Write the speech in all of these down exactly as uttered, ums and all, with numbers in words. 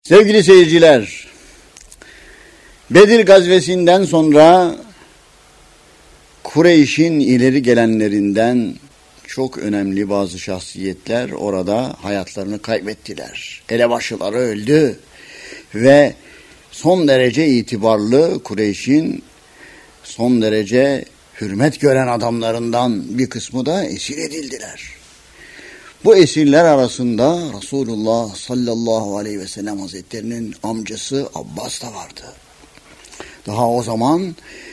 Sevgili seyirciler, Bedir gazvesinden sonra Kureyş'in ileri gelenlerinden çok önemli bazı şahsiyetler orada hayatlarını kaybettiler. Elebaşıları öldü ve son derece itibarlı Kureyş'in son derece hürmet gören adamlarından bir kısmı da esir edildiler. Bu esirler arasında Resulullah sallallahu aleyhi ve sellem Hazretlerinin amcası Abbas da vardı. Daha o zaman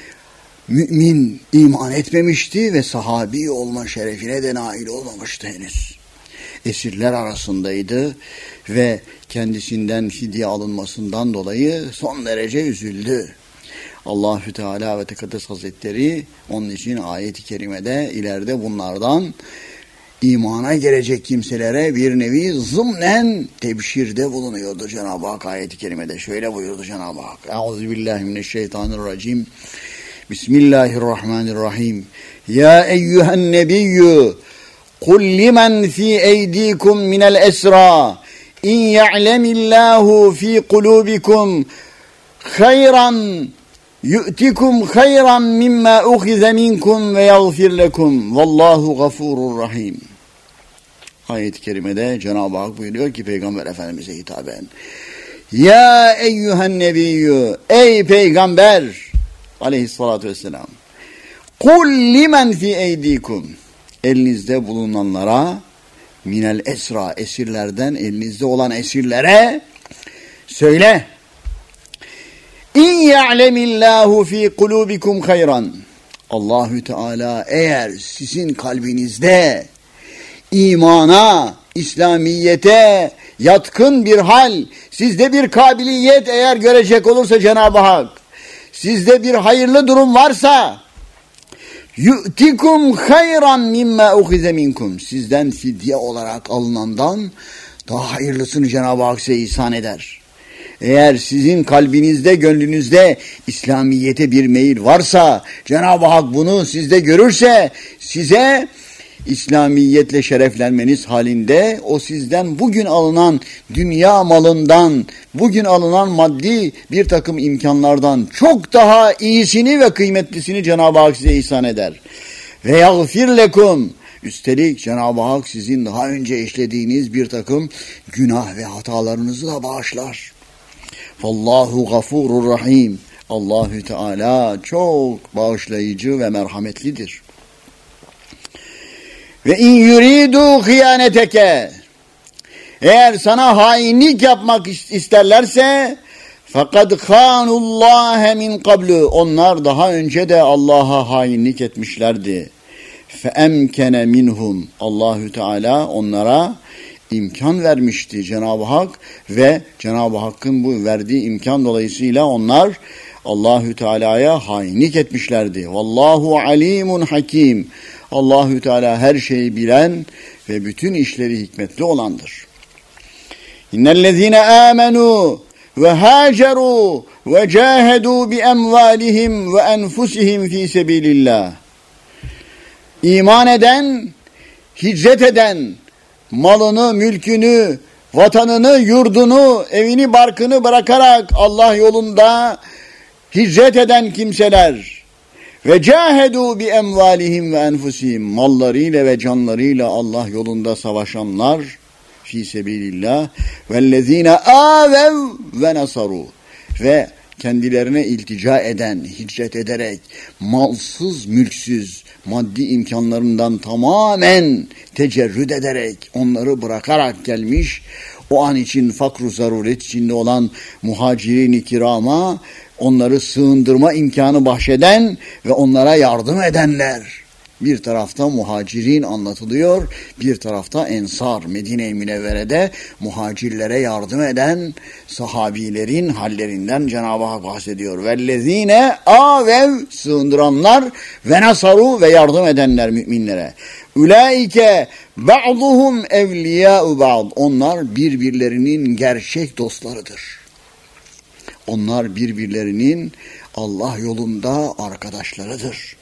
mümin iman etmemişti ve sahabi olma şerefine de nail olmamıştı henüz. Esirler arasındaydı ve kendisinden fidye alınmasından dolayı son derece üzüldü. Allahü Teala ve Tekaddes Hazretleri onun için ayet-i kerimede ileride bunlardan imana gelecek kimselere bir nevi zımnen tebşirde bulunuyordu Cenab-ı Hak ayet-i kerimede. Şöyle buyurdu Cenab-ı Hak. Euzubillahimineşşeytanirracim. Bismillahirrahmanirrahim. Ya eyyühen nebiyyü kul limen fi eydikum minel esra in ya'lemillahu fi kulubikum hayran yu'tikum hayran mimma uhize minkum ve yagfir lekum vallahu gafurur rahim. Ayet-i kerimede Cenab-ı Hak buyuruyor ki Peygamber Efendimiz'e hitaben: Ya eyyühen nebiyyü, ey peygamber aleyhissalatü vesselam, kul limen fi eydikum, elinizde bulunanlara, minel esra, esirlerden elinizde olan esirlere söyle: İn ya'lemillahu fi kulubikum hayran. Allahü Teala eğer sizin kalbinizde imana, İslamiyete yatkın bir hal, sizde bir kabiliyet eğer görecek olursa Cenab-ı Hak, sizde bir hayırlı durum varsa, yu'tikum hayran mimma uhize minkum, sizden fidye olarak alınandan daha hayırlısını Cenab-ı Hak size ihsan eder. Eğer sizin kalbinizde, gönlünüzde İslamiyete bir meyil varsa, Cenab-ı Hak bunu sizde görürse, size İslamiyetle şereflenmeniz halinde o sizden bugün alınan dünya malından, bugün alınan maddi bir takım imkanlardan çok daha iyisini ve kıymetlisini Cenab-ı Hak size ihsan eder. Ve yagfir lekum. Üstelik Cenab-ı Hak sizin daha önce işlediğiniz bir takım günah ve hatalarınızı da bağışlar. Vallahu gafurur rahim. Allahü Teala çok bağışlayıcı ve merhametlidir. Ve in yuridu hıyaneteke, eğer sana hainlik yapmak isterlerse fakat khanullahe min qablu, onlar daha önce de Allah'a hainlik etmişlerdi. Fe emkene minhum, Allahü Teala onlara imkan vermişti Cenab-ı Hak ve Cenab-ı Hakk'ın bu verdiği imkan dolayısıyla onlar Allahü Teala'ya hainlik etmişlerdi. Vallahu alimun hakim. Allahü Teala her şeyi bilen ve bütün işleri hikmetli olandır. İnnellezîne âmenû ve hâcerû ve câhedû bi emvâlihim ve enfusihim fî sebîlillâh. İman eden, hicret eden, malını, mülkünü, vatanını, yurdunu, evini, barkını bırakarak Allah yolunda hicret eden kimseler ve cahedu bi emvalihim ve enfusihim, mallarıyla ve canlarıyla Allah yolunda savaşanlar fi sebilillah vellezine avev ve nasaru, ve kendilerine iltica eden, hicret ederek malsız, mülksüz, maddi imkanlarından tamamen tecerrüd ederek, onları bırakarak gelmiş, o an için fakru zaruret içinde olan muhacirin-i kirama onları sığındırma imkanı bahşeden ve onlara yardım edenler. Bir tarafta muhacirin anlatılıyor, bir tarafta ensar, Medine-i Münevvere'de muhacirlere yardım eden sahabilerin hallerinden Cenab-ı Hak bahsediyor. Vellezine avev, sığındıranlar, ve nasaru, ve yardım edenler müminlere. Ulaike ba'duhum evliyâ'u ba'd, onlar birbirlerinin gerçek dostlarıdır. Onlar birbirlerinin Allah yolunda arkadaşlarıdır.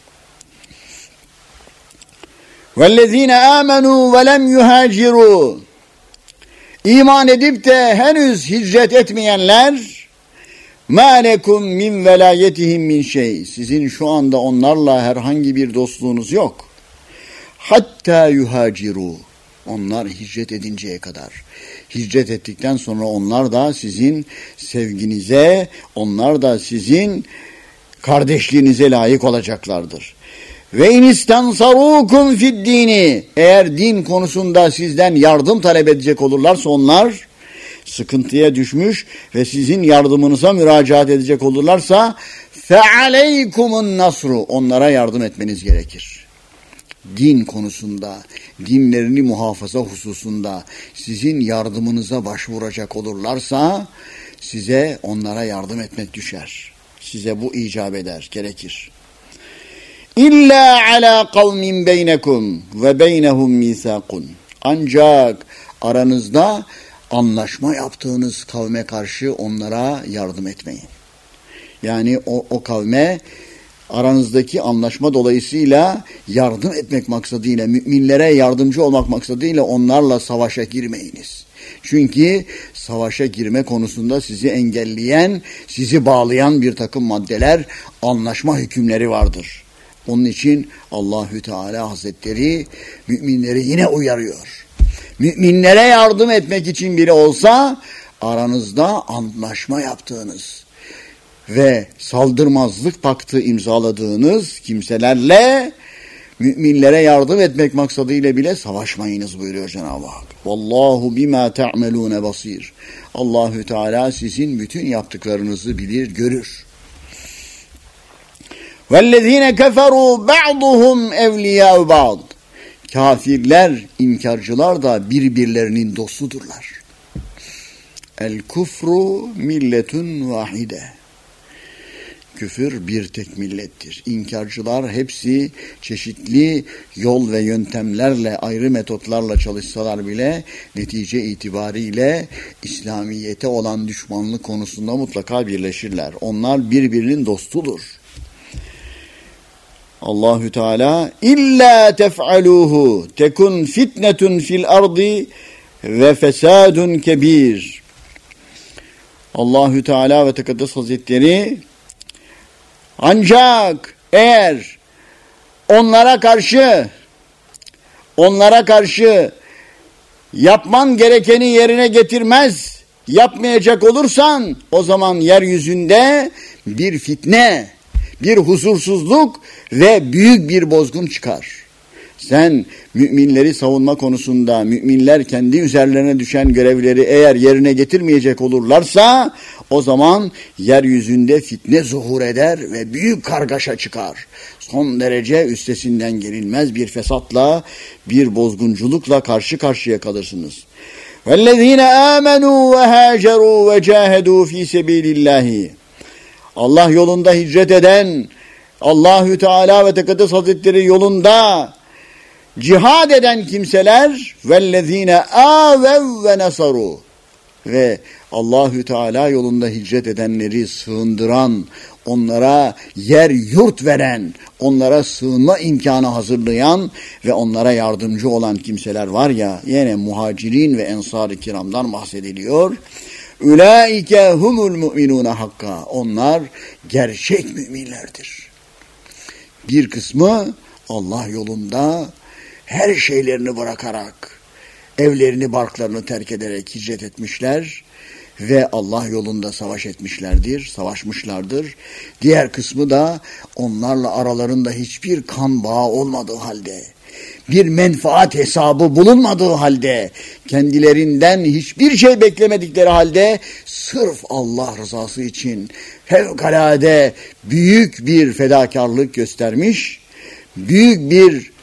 وَالَّذ۪ينَ آمَنُوا وَلَمْ يُهَاجِرُوا, İman edip de henüz hicret etmeyenler مَا لَكُمْ مِنْ وَلَايَتِهِمْ مِنْ şey. Sizin şu anda onlarla herhangi bir dostluğunuz yok. Hatta yuhaciru. Onlar hicret edinceye kadar. Hicret ettikten sonra onlar da sizin sevginize, onlar da sizin kardeşliğinize layık olacaklardır. Ve in istansarukum fid dini. Eğer din konusunda sizden yardım talep edecek olurlarsa onlar sıkıntıya düşmüş ve sizin yardımınıza müracaat edecek olurlarsa fe aleykumun nasru. Onlara yardım etmeniz gerekir. Din konusunda, dinlerini muhafaza hususunda sizin yardımınıza başvuracak olurlarsa size onlara yardım etmek düşer. Size bu icap eder, gerekir. İlla ala kavmin beynekum ve beynehum misakun. Ancak aranızda anlaşma yaptığınız kavme karşı onlara yardım etmeyin. Yani o, o kavme aranızdaki anlaşma dolayısıyla yardım etmek maksadıyla, müminlere yardımcı olmak maksadıyla onlarla savaşa girmeyiniz. Çünkü savaşa girme konusunda sizi engelleyen, sizi bağlayan bir takım maddeler, anlaşma hükümleri vardır. Onun için Allahü Teala Hazretleri müminleri yine uyarıyor. Müminlere yardım etmek için bile olsa aranızda anlaşma yaptığınız ve saldırmazlık paktı imzaladığınız kimselerle müminlere yardım etmek maksadıyla bile savaşmayınız buyuruyor Cenab-ı Hak. Vallahu bima ta'melune basir. Allahü Teala sizin bütün yaptıklarınızı bilir, görür. Vellezine keferu ba'duhum evliyâ'u ba'd. Kafirler, inkarcılar da birbirlerinin dostudurlar. El kufru milletun vahide. Küfür bir tek millettir. İnkarcılar hepsi çeşitli yol ve yöntemlerle, ayrı metotlarla çalışsalar bile netice itibariyle İslamiyete olan düşmanlık konusunda mutlaka birleşirler. Onlar birbirinin dostudur. Allahü Teala illa tef'aluhu tekun fitnetun fil ardi ve fesadun kebir. Allahü Teala ve Tekaddes Hazretleri ancak eğer onlara karşı onlara karşı yapman gerekeni yerine getirmez, yapmayacak olursan o zaman yeryüzünde bir fitne, bir huzursuzluk ve büyük bir bozgun çıkar. Sen müminleri savunma konusunda müminler kendi üzerlerine düşen görevleri eğer yerine getirmeyecek olurlarsa o zaman yeryüzünde fitne zuhur eder ve büyük kargaşa çıkar. Son derece üstesinden gelinmez bir fesatla, bir bozgunculukla karşı karşıya kalırsınız. وَالَّذ۪ينَ آمَنُوا وَهَاجَرُوا وَجَاهَدُوا ف۪ي سَب۪يلِ اللّٰهِ. Allah yolunda hicret eden, Allahü Teala ve Tekaddes Hazretleri yolunda cihad eden kimseler vellezine avev ve nasaru ve Allahü Teala yolunda hicret edenleri sığındıran, onlara yer yurt veren, onlara sığınma imkanı hazırlayan ve onlara yardımcı olan kimseler var ya, yine muhacirin ve ensar-ı kiramdan bahsediliyor. Ulaike humul mu'minune hakka. Onlar gerçek müminlerdir. Bir kısmı Allah yolunda her şeylerini bırakarak, evlerini, barklarını terk ederek hicret etmişler ve Allah yolunda savaş etmişlerdir, savaşmışlardır. Diğer kısmı da onlarla aralarında hiçbir kan bağı olmadığı halde, bir menfaat hesabı bulunmadığı halde, kendilerinden hiçbir şey beklemedikleri halde sırf Allah rızası için fevkalade büyük bir fedakarlık göstermiş, büyük bir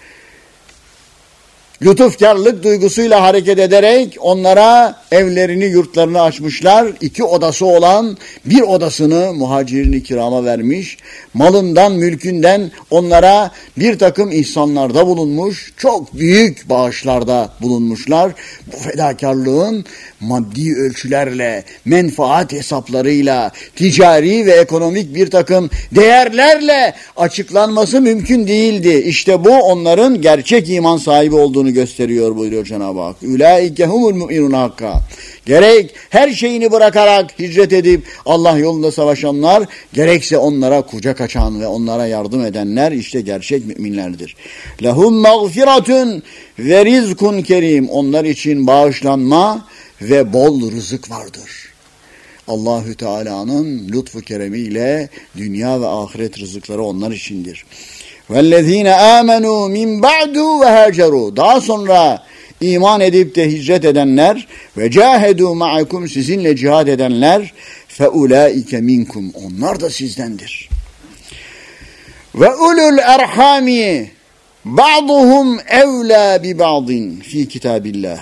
lütufkarlık duygusuyla hareket ederek onlara evlerini, yurtlarını açmışlar. İki odası olan bir odasını muhacirin-i kirama vermiş. Malından, mülkünden onlara bir takım ihsanlarda bulunmuş. Çok büyük bağışlarda bulunmuşlar. Bu fedakarlığın maddi ölçülerle, menfaat hesaplarıyla, ticari ve ekonomik bir takım değerlerle açıklanması mümkün değildi. İşte bu onların gerçek iman sahibi olduğunu olduklarını gösteriyor buyuruyor Cenab-ı Hak. Ulaike humul mu'minun hakka. Gerek her şeyini bırakarak hicret edip Allah yolunda savaşanlar, gerekse onlara kucak açan ve onlara yardım edenler işte gerçek müminlerdir. Lehum mağfiratun ve rizkun kerim. Onlar için bağışlanma ve bol rızık vardır. Allahü Teala'nın lütfu keremiyle dünya ve ahiret rızıkları onlar içindir. Vellezine amenu min ba'du ve haceru. Daha sonra iman edip de hicret edenler ve cahedu ma'akum, sizinle cihad edenler, fe ulaike minkum, onlar da sizdendir. Ve ulul erhami ba'duhum evla bi ba'din fi kitabillah.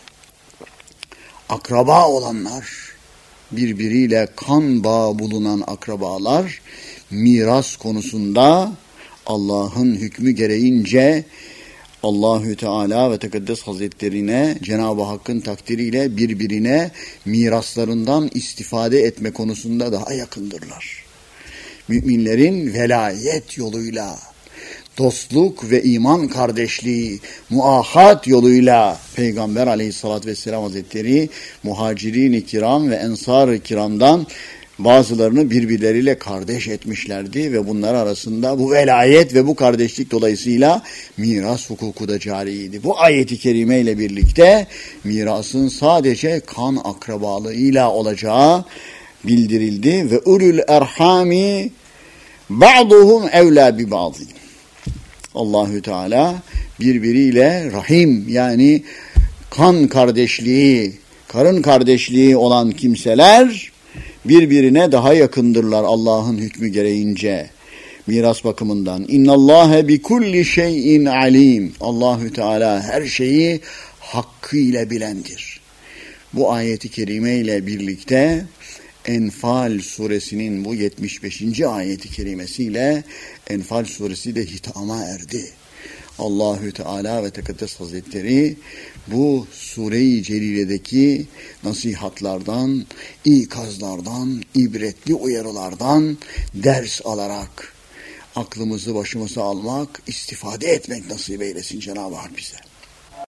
Akraba olanlar, birbiriyle kan bağı bulunan akrabalar miras konusunda Allah'ın hükmü gereğince Allahü Teala ve Tekaddes Hazretlerine Cenab-ı Hakk'ın takdiriyle birbirine miraslarından istifade etme konusunda daha yakındırlar. Müminlerin velayet yoluyla, dostluk ve iman kardeşliği, muahat yoluyla Peygamber Aleyhisselatü Vesselam Hazretleri muhacirin-i kiram ve ensar-ı kiramdan bazılarını birbirleriyle kardeş etmişlerdi ve bunlar arasında bu velayet ve bu kardeşlik dolayısıyla miras hukuku da cariydi. Bu ayeti kerime ile birlikte mirasın sadece kan akrabalığıyla olacağı bildirildi ve ulul erhami ba'duhum evla bi ba'din. Allahü Teala birbiriyle rahim, yani kan kardeşliği, karın kardeşliği olan kimseler birbirine daha yakındırlar Allah'ın hükmü gereğince miras bakımından. İnnallâhe bi kulli şeyin alim. Allahü Teala her şeyi hakkıyla bilendir. Bu ayeti kerime ile birlikte Enfal suresinin bu yetmiş beşinci ayeti kerimesiyle Enfal suresi de hitama erdi. Allahü Teala ve Tekaddes Hazretleri bu Sure-i Celile'deki nasihatlardan, ikazlardan, ibretli uyarılardan ders alarak aklımızı başımıza almak, istifade etmek nasip eylesin Cenab-ı Hak bize.